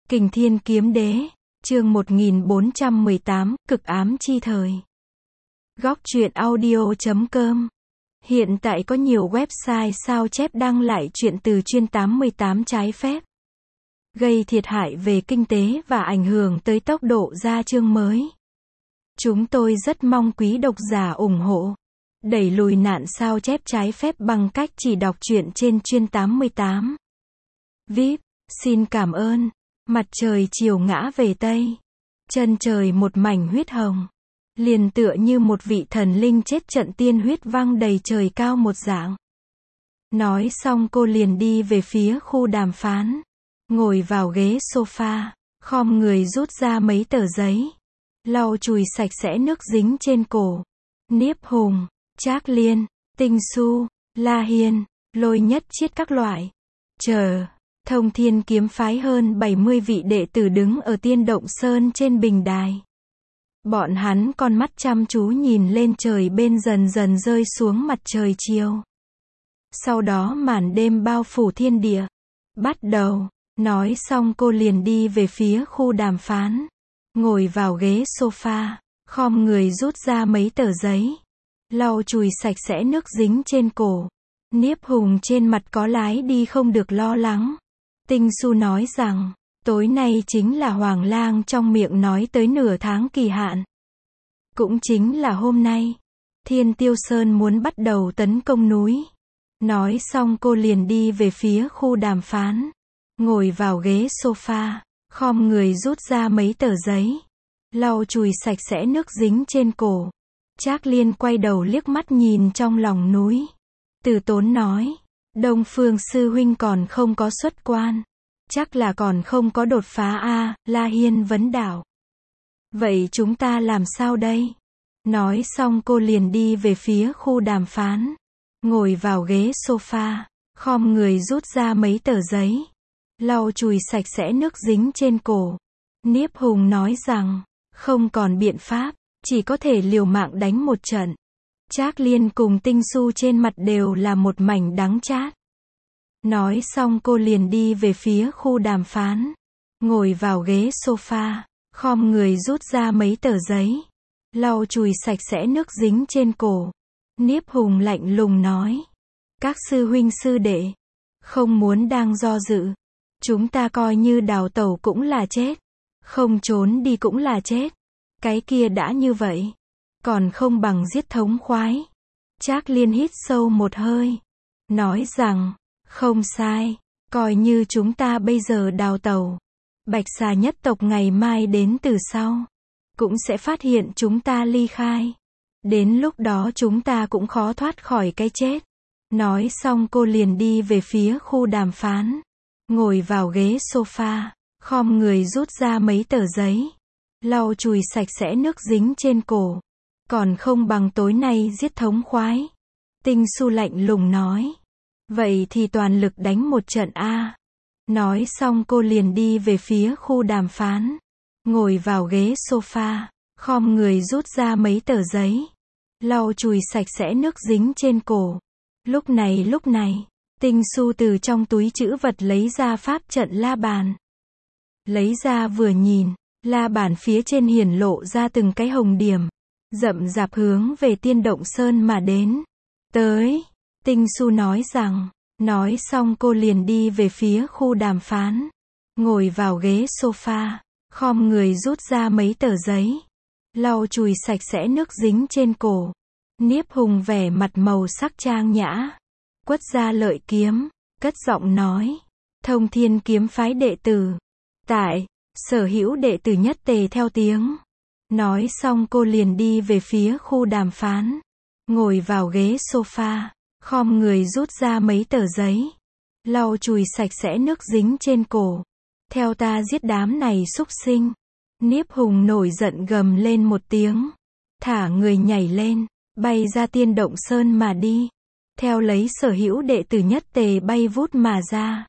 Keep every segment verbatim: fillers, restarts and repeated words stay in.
Kình Thiên Kiếm Đế, chương một nghìn bốn trăm mười tám, Cực Ám Chi Thời. Góc truyện audio chấm com. Hiện tại có nhiều website sao chép đăng lại truyện từ chuyên tám mươi tám trái phép, gây thiệt hại về kinh tế và ảnh hưởng tới tốc độ ra chương mới. Chúng tôi rất mong quý độc giả ủng hộ, đẩy lùi nạn sao chép trái phép bằng cách chỉ đọc truyện trên chuyên tám mươi tám. vê i pê, xin cảm ơn. Mặt trời chiều ngã về Tây. Chân trời một mảnh huyết hồng. Liền tựa như một vị thần linh chết trận tiên huyết văng đầy trời cao một dạng. Nói xong cô liền đi về phía khu đàm phán. Ngồi vào ghế sofa, khom người rút ra mấy tờ giấy. Lau chùi sạch sẽ nước dính trên cổ. Niếp Hùng, Trác Liên, Tinh Xu, La Hiên, Lôi Nhất Chiết các loại. Chờ. Thông Thiên Kiếm Phái hơn bảy mươi vị đệ tử đứng ở Tiên Động Sơn trên bình đài. Bọn hắn con mắt chăm chú nhìn lên trời bên dần dần rơi xuống mặt trời chiều. Sau đó màn đêm bao phủ thiên địa. Bắt đầu. Nói xong cô liền đi về phía khu đàm phán. Ngồi vào ghế sofa, khom người rút ra mấy tờ giấy. Lau chùi sạch sẽ nước dính trên cổ. Niếp Hùng trên mặt có lái đi không được lo lắng. Tinh Xu nói rằng, tối nay chính là Hoàng Lang trong miệng nói tới nửa tháng kỳ hạn. Cũng chính là hôm nay, Thiên Tiêu Sơn muốn bắt đầu tấn công núi. Nói xong cô liền đi về phía khu đàm phán. Ngồi vào ghế sofa, khom người rút ra mấy tờ giấy. Lau chùi sạch sẽ nước dính trên cổ. Trác Liên quay đầu liếc mắt nhìn trong lòng núi. Từ Tốn nói, Đông Phương sư huynh còn không có xuất quan. Chắc là còn không có đột phá a. La Hiên vấn đạo. Vậy chúng ta làm sao đây? Nói xong cô liền đi về phía khu đàm phán. Ngồi vào ghế sofa, khom người rút ra mấy tờ giấy. Lau chùi sạch sẽ nước dính trên cổ. Niếp Hùng nói rằng, không còn biện pháp, chỉ có thể liều mạng đánh một trận. Trác Liên cùng Tinh Xu trên mặt đều là một mảnh đắng chát. Nói xong cô liền đi về phía khu đàm phán. Ngồi vào ghế sofa, khom người rút ra mấy tờ giấy. Lau chùi sạch sẽ nước dính trên cổ. Niếp Hùng lạnh lùng nói. Các sư huynh sư đệ, không muốn đang do dự. Chúng ta coi như đào tẩu cũng là chết. Không trốn đi cũng là chết. Cái kia đã như vậy, còn không bằng giết thống khoái. Trác Liên hít sâu một hơi. Nói rằng, không sai, coi như chúng ta bây giờ đào tẩu. Bạch Xà nhất tộc ngày mai đến từ sau, cũng sẽ phát hiện chúng ta ly khai. Đến lúc đó chúng ta cũng khó thoát khỏi cái chết. Nói xong cô liền đi về phía khu đàm phán. Ngồi vào ghế sofa, khom người rút ra mấy tờ giấy. Lau chùi sạch sẽ nước dính trên cổ. Còn không bằng tối nay giết thống khoái. Tinh Xu lạnh lùng nói. Vậy thì toàn lực đánh một trận a. Nói xong cô liền đi về phía khu đàm phán. Ngồi vào ghế sofa, khom người rút ra mấy tờ giấy. Lau chùi sạch sẽ nước dính trên cổ. Lúc này lúc này, Tinh Xu từ trong túi trữ vật lấy ra pháp trận la bàn. Lấy ra vừa nhìn, la bàn phía trên hiển lộ ra từng cái hồng điểm. Rậm rạp hướng về Tiên Động Sơn mà đến. Tới. Tinh Xu nói rằng, nói xong cô liền đi về phía khu đàm phán. Ngồi vào ghế sofa, khom người rút ra mấy tờ giấy. Lau chùi sạch sẽ nước dính trên cổ. Niếp Hùng vẻ mặt màu sắc trang nhã. Quất ra lợi kiếm, cất giọng nói. Thông Thiên Kiếm Phái đệ tử. Tại, sở hữu đệ tử nhất tề theo tiếng. Nói xong cô liền đi về phía khu đàm phán. Ngồi vào ghế sofa. Khom người rút ra mấy tờ giấy. Lau chùi sạch sẽ nước dính trên cổ. Theo ta giết đám này xúc sinh. Niếp Hùng nổi giận gầm lên một tiếng. Thả người nhảy lên, bay ra Tiên Động Sơn mà đi. Theo lấy sở hữu đệ tử nhất tề bay vút mà ra.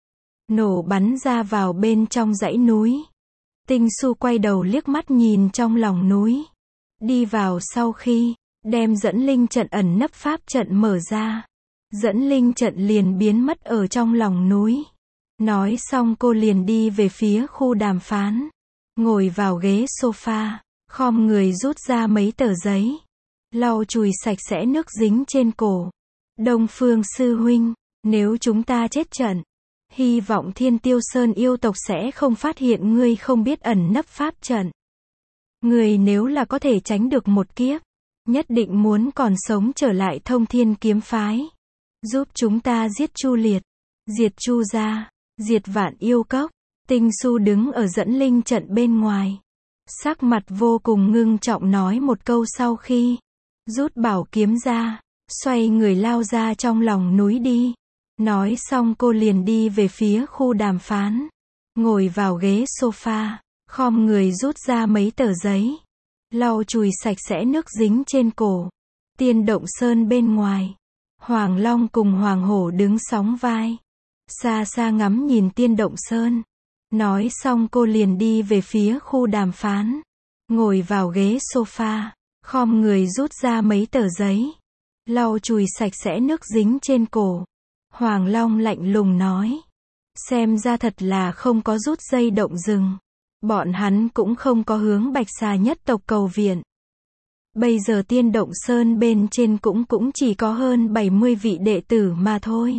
Nổ bắn ra vào bên trong dãy núi. Tinh Xu quay đầu liếc mắt nhìn trong lòng núi. Đi vào sau khi đem dẫn linh trận ẩn nấp pháp trận mở ra. Dẫn linh trận liền biến mất ở trong lòng núi. Nói xong cô liền đi về phía khu đàm phán. Ngồi vào ghế sofa, khom người rút ra mấy tờ giấy. Lau chùi sạch sẽ nước dính trên cổ. Đông Phương sư huynh, nếu chúng ta chết trận, hy vọng Thiên Tiêu Sơn yêu tộc sẽ không phát hiện ngươi không biết ẩn nấp pháp trận. Ngươi nếu là có thể tránh được một kiếp, nhất định muốn còn sống trở lại Thông Thiên kiếm phái. Giúp chúng ta giết Chu Liệt, diệt Chu gia, diệt Vạn Yêu Cốc. Tinh Xu đứng ở dẫn linh trận bên ngoài. Sắc mặt vô cùng ngưng trọng nói một câu sau khi rút bảo kiếm ra, xoay người lao ra trong lòng núi đi. Nói xong cô liền đi về phía khu đàm phán. Ngồi vào ghế sofa, khom người rút ra mấy tờ giấy. Lau chùi sạch sẽ nước dính trên cổ. Tiên Động Sơn bên ngoài, Hoàng Long cùng Hoàng Hổ đứng sóng vai. Xa xa ngắm nhìn Tiên Động Sơn. Nói xong cô liền đi về phía khu đàm phán. Ngồi vào ghế sofa, khom người rút ra mấy tờ giấy. Lau chùi sạch sẽ nước dính trên cổ. Hoàng Long lạnh lùng nói. Xem ra thật là không có rút dây động rừng. Bọn hắn cũng không có hướng Bạch Xà nhất tộc cầu viện. Bây giờ Tiên Động Sơn bên trên cũng cũng chỉ có hơn bảy mươi vị đệ tử mà thôi.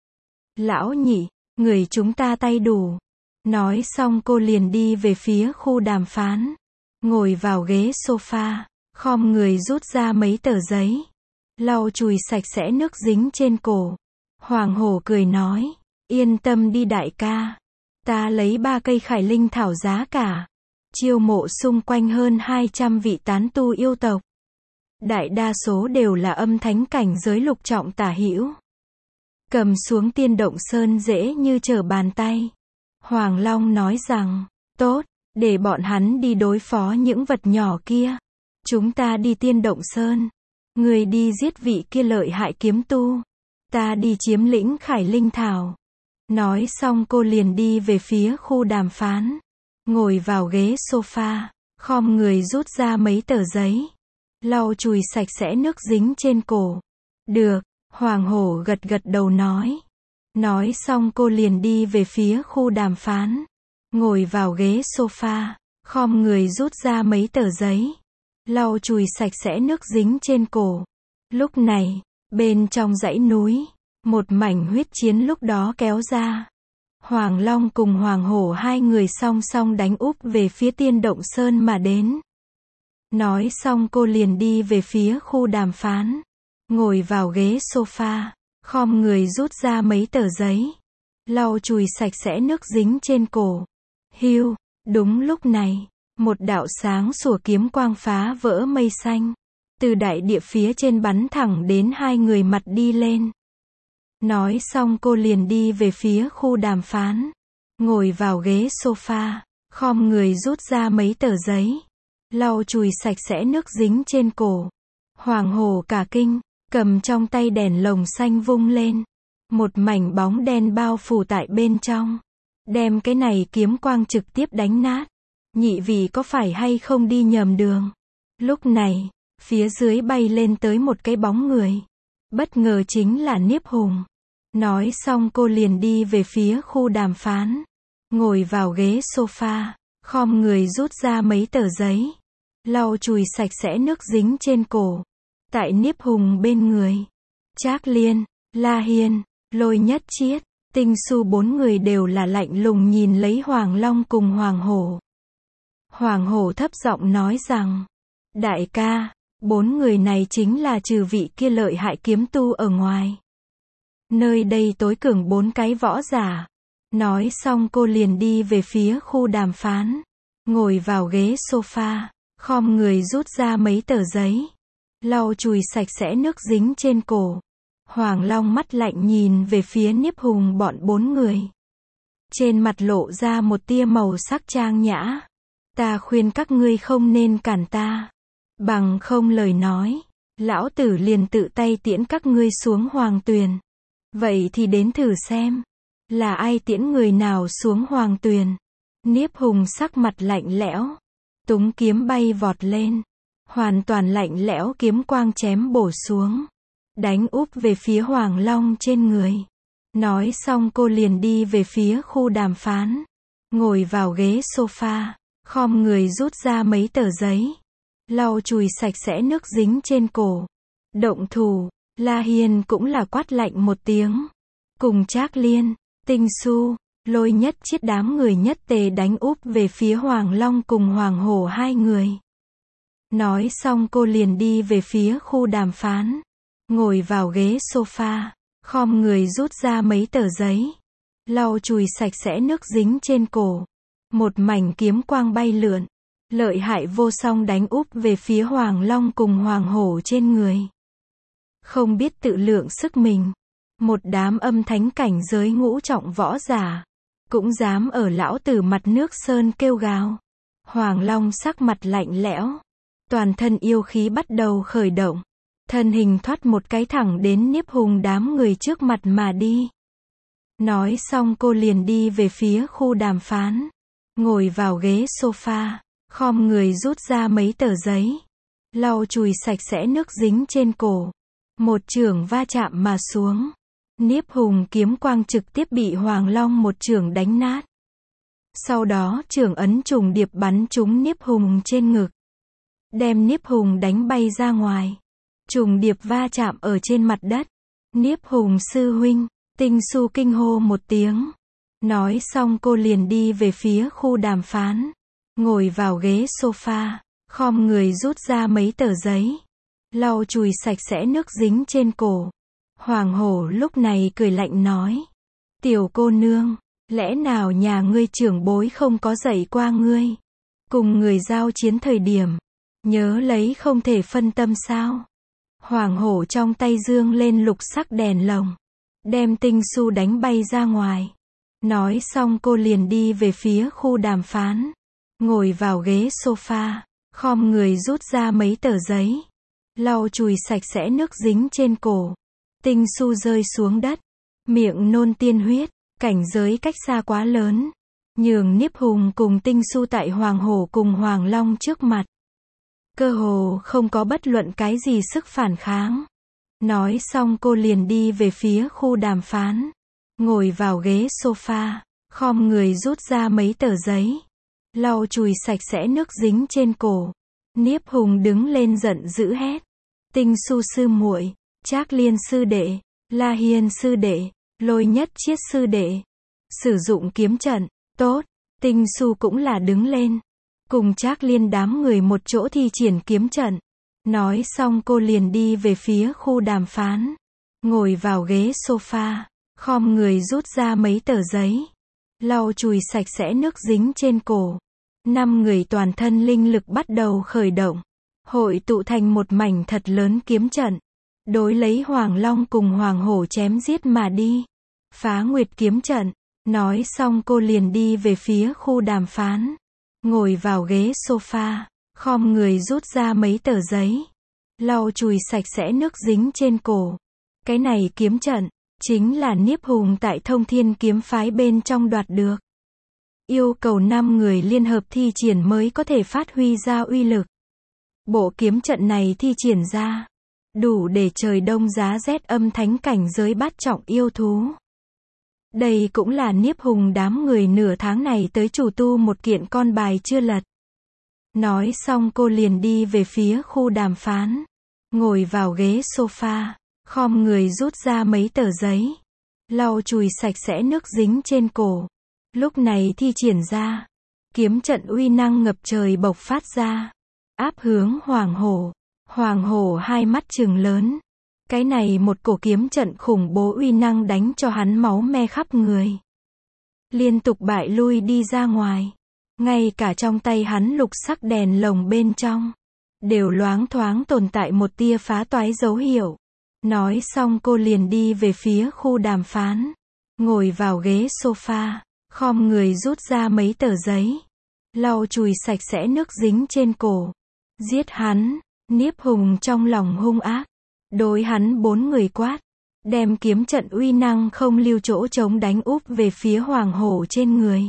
Lão nhị, người chúng ta tay đủ. Nói xong cô liền đi về phía khu đàm phán. Ngồi vào ghế sofa, khom người rút ra mấy tờ giấy. Lau chùi sạch sẽ nước dính trên cổ. Hoàng Hổ cười nói. Yên tâm đi đại ca. Ta lấy ba cây khải linh thảo giá cả. Chiêu mộ xung quanh hơn hai trăm vị tán tu yêu tộc. Đại đa số đều là âm thánh cảnh giới lục trọng tả hữu. Cầm xuống Tiên Động Sơn dễ như trở bàn tay. Hoàng Long nói rằng, tốt, để bọn hắn đi đối phó những vật nhỏ kia. Chúng ta đi Tiên Động Sơn. Người đi giết vị kia lợi hại kiếm tu. Ta đi chiếm lĩnh khải linh thảo. Nói xong cô liền đi về phía khu đàm phán. Ngồi vào ghế sofa, khom người rút ra mấy tờ giấy. Lau chùi sạch sẽ nước dính trên cổ. Được, Hoàng Hổ gật gật đầu nói. Nói xong cô liền đi về phía khu đàm phán. Ngồi vào ghế sofa, khom người rút ra mấy tờ giấy. Lau chùi sạch sẽ nước dính trên cổ. Lúc này, bên trong dãy núi, một mảnh huyết chiến lúc đó kéo ra. Hoàng Long cùng Hoàng Hổ hai người song song đánh úp về phía Tiên Động Sơn mà đến. Nói xong cô liền đi về phía khu đàm phán. Ngồi vào ghế sofa, khom người rút ra mấy tờ giấy. Lau chùi sạch sẽ nước dính trên cổ. Hiu, đúng lúc này, một đạo sáng sủa kiếm quang phá vỡ mây xanh. Từ đại địa phía trên bắn thẳng đến hai người mặt đi lên. Nói xong cô liền đi về phía khu đàm phán. Ngồi vào ghế sofa, khom người rút ra mấy tờ giấy. Lau chùi sạch sẽ nước dính trên cổ. Hoàng Hổ cả kinh, cầm trong tay đèn lồng xanh vung lên. Một mảnh bóng đen bao phủ tại bên trong. Đem cái này kiếm quang trực tiếp đánh nát. Nhị vị có phải hay không đi nhầm đường? Lúc này, phía dưới bay lên tới một cái bóng người. Bất ngờ chính là Niếp Hùng. Nói xong cô liền đi về phía khu đàm phán. Ngồi vào ghế sofa, khom người rút ra mấy tờ giấy. Lau chùi sạch sẽ nước dính trên cổ. Tại Niếp Hùng bên người, Trác Liên, La Hiên, Lôi Nhất Chiết, Tinh Xu bốn người đều là lạnh lùng nhìn lấy Hoàng Long cùng Hoàng Hổ. Hoàng Hổ thấp giọng nói rằng, đại ca, bốn người này chính là trừ vị kia lợi hại kiếm tu ở ngoài. Nơi đây tối cường bốn cái võ giả. Nói xong cô liền đi về phía khu đàm phán. Ngồi vào ghế sofa, khom người rút ra mấy tờ giấy. Lau chùi sạch sẽ nước dính trên cổ. Hoàng Long mắt lạnh nhìn về phía Niếp Hùng bọn bốn người. Trên mặt lộ ra một tia màu sắc trang nhã. Ta khuyên các ngươi không nên cản ta. Bằng không lời nói, lão tử liền tự tay tiễn các ngươi xuống hoàng tuyền. Vậy thì đến thử xem, là ai tiễn người nào xuống hoàng tuyền. Niếp Hùng sắc mặt lạnh lẽo, túng kiếm bay vọt lên. Hoàn toàn lạnh lẽo kiếm quang chém bổ xuống. Đánh úp về phía Hoàng Long trên người. Nói xong cô liền đi về phía khu đàm phán. Ngồi vào ghế sofa, khom người rút ra mấy tờ giấy. Lau chùi sạch sẽ nước dính trên cổ. Động thủ, La Hiên cũng là quát lạnh một tiếng. Cùng Trác Liên, Tinh Xu, Lôi Nhất Chiết đám người nhất tề đánh úp về phía Hoàng Long cùng Hoàng Hổ hai người. Nói xong cô liền đi về phía khu đàm phán. Ngồi vào ghế sofa, khom người rút ra mấy tờ giấy. Lau chùi sạch sẽ nước dính trên cổ. Một mảnh kiếm quang bay lượn. Lợi hại vô song đánh úp về phía Hoàng Long cùng Hoàng Hổ trên người. Không biết tự lượng sức mình. Một đám âm thánh cảnh giới ngũ trọng võ giả. Cũng dám ở lão tử mặt nước sơn kêu gào. Hoàng Long sắc mặt lạnh lẽo. Toàn thân yêu khí bắt đầu khởi động. Thân hình thoát một cái thẳng đến Niếp Hùng đám người trước mặt mà đi. Nói xong cô liền đi về phía khu đàm phán. Ngồi vào ghế sofa, khom người rút ra mấy tờ giấy. Lau chùi sạch sẽ nước dính trên cổ. Một chưởng va chạm mà xuống. Niếp Hùng kiếm quang trực tiếp bị Hoàng Long một chưởng đánh nát. Sau đó chưởng ấn trùng điệp bắn trúng Niếp Hùng trên ngực. Đem Niếp Hùng đánh bay ra ngoài. Trùng điệp va chạm ở trên mặt đất. Niếp Hùng sư huynh, Tinh Xu kinh hô một tiếng. Nói xong cô liền đi về phía khu đàm phán. Ngồi vào ghế sofa, khom người rút ra mấy tờ giấy. Lau chùi sạch sẽ nước dính trên cổ. Hoàng Hổ lúc này cười lạnh nói. Tiểu cô nương, lẽ nào nhà ngươi trưởng bối không có dạy qua ngươi? Cùng người giao chiến thời điểm, nhớ lấy không thể phân tâm sao? Hoàng Hổ trong tay dương lên lục sắc đèn lồng. Đem Tinh Xu đánh bay ra ngoài. Nói xong cô liền đi về phía khu đàm phán. Ngồi vào ghế sofa, khom người rút ra mấy tờ giấy. Lau chùi sạch sẽ nước dính trên cổ. Tinh Xu rơi xuống đất. Miệng nôn tiên huyết. Cảnh giới cách xa quá lớn. Nhường Niếp Hùng cùng Tinh Xu tại Hoàng Hổ cùng Hoàng Long trước mặt. Cơ hồ không có bất luận cái gì sức phản kháng. Nói xong cô liền đi về phía khu đàm phán. Ngồi vào ghế sofa, khom người rút ra mấy tờ giấy. Lau chùi sạch sẽ nước dính trên cổ. Niếp Hùng đứng lên giận dữ hét. Tinh Xu sư muội, Trác Liên sư đệ, La Hiên sư đệ, Lôi Nhất Chiết sư đệ. Sử dụng kiếm trận, tốt. Tinh Xu cũng là đứng lên. Cùng Trác Liên đám người một chỗ thi triển kiếm trận. Nói xong cô liền đi về phía khu đàm phán. Ngồi vào ghế sofa, khom người rút ra mấy tờ giấy. Lau chùi sạch sẽ nước dính trên cổ. Năm người toàn thân linh lực bắt đầu khởi động. Hội tụ thành một mảnh thật lớn kiếm trận. Đối lấy Hoàng Long cùng Hoàng Hổ chém giết mà đi. Phá Nguyệt kiếm trận. Nói xong cô liền đi về phía khu đàm phán. Ngồi vào ghế sofa, khom người rút ra mấy tờ giấy. Lau chùi sạch sẽ nước dính trên cổ. Cái này kiếm trận, chính là Niếp Hùng tại Thông Thiên kiếm phái bên trong đoạt được. Yêu cầu năm người liên hợp thi triển mới có thể phát huy ra uy lực. Bộ kiếm trận này thi triển ra, đủ để trời đông giá rét âm thánh cảnh giới bát trọng yêu thú. Đây cũng là Niếp Hùng đám người nửa tháng này tới chủ tu một kiện con bài chưa lật. Nói xong cô liền đi về phía khu đàm phán. Ngồi vào ghế sofa, khom người rút ra mấy tờ giấy. Lau chùi sạch sẽ nước dính trên cổ. Lúc này thi triển ra. Kiếm trận uy năng ngập trời bộc phát ra. Áp hướng Hoàng Hổ. Hoàng Hổ hai mắt trừng lớn. Cái này một cổ kiếm trận khủng bố uy năng đánh cho hắn máu me khắp người. Liên tục bại lui đi ra ngoài. Ngay cả trong tay hắn lục sắc đèn lồng bên trong. Đều loáng thoáng tồn tại một tia phá toái dấu hiệu. Nói xong cô liền đi về phía khu đàm phán. Ngồi vào ghế sofa, khom người rút ra mấy tờ giấy. Lau chùi sạch sẽ nước dính trên cổ. Giết hắn. Niếp Hùng trong lòng hung ác. Đối hắn bốn người quát. Đem kiếm trận uy năng không lưu chỗ trống đánh úp về phía Hoàng Hổ trên người.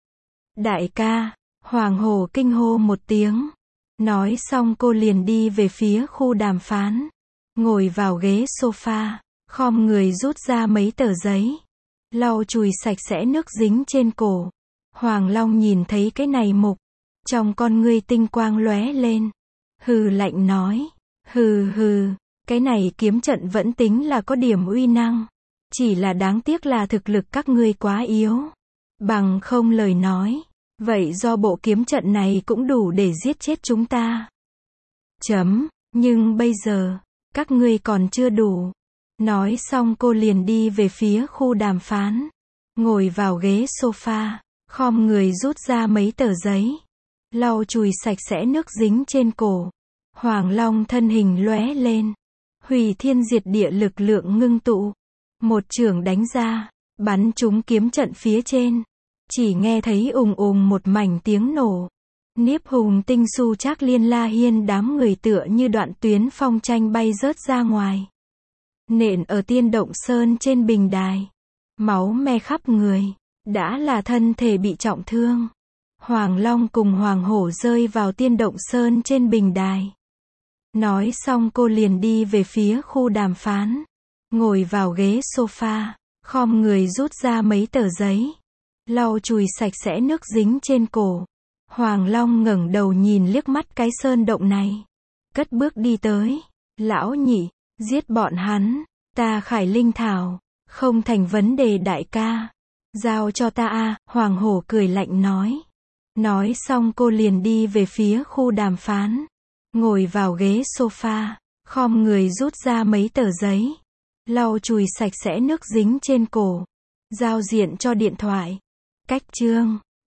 Đại ca, Hoàng Hổ kinh hô một tiếng. Nói xong cô liền đi về phía khu đàm phán. Ngồi vào ghế sofa, khom người rút ra mấy tờ giấy. lau chùi sạch sẽ nước dính trên cổ. Hoàng Long nhìn thấy cái này mục, trong con ngươi tinh quang lóe lên, hừ lạnh nói, hừ hừ, cái này kiếm trận vẫn tính là có điểm uy năng, chỉ là đáng tiếc là thực lực các ngươi quá yếu, bằng không lời nói, vậy do bộ kiếm trận này cũng đủ để giết chết chúng ta. Chấm, nhưng bây giờ, các ngươi còn chưa đủ. Nói xong cô liền đi về phía khu đàm phán, ngồi vào ghế sofa, khom người rút ra mấy tờ giấy, lau chùi sạch sẽ nước dính trên cổ. Hoàng Long thân hình lóe lên, hủy thiên diệt địa lực lượng ngưng tụ, một chưởng đánh ra, bắn trúng kiếm trận phía trên. Chỉ nghe thấy ùng ùng một mảnh tiếng nổ. Niếp Hùng Tinh Su Trác Liên La Hiên đám người tựa như đoạn tuyến phong tranh bay rớt ra ngoài, nện ở Tiên Động Sơn trên bình đài, máu me khắp người, đã là thân thể bị trọng thương. Hoàng Long cùng Hoàng Hổ rơi vào Tiên Động Sơn trên bình đài. Nói xong cô liền đi về phía khu đàm phán, ngồi vào ghế sofa, khom người rút ra mấy tờ giấy, lau chùi sạch sẽ nước dính trên cổ. Hoàng Long ngẩng đầu nhìn liếc mắt cái sơn động này, cất bước đi tới. Lão nhị, giết bọn hắn, ta Khải Linh Thảo, không thành vấn đề đại ca. Giao cho ta a, Hoàng Hổ cười lạnh nói. Nói xong cô liền đi về phía khu đàm phán, ngồi vào ghế sofa, khom người rút ra mấy tờ giấy, lau chùi sạch sẽ nước dính trên cổ, giao diện cho điện thoại. Cách chương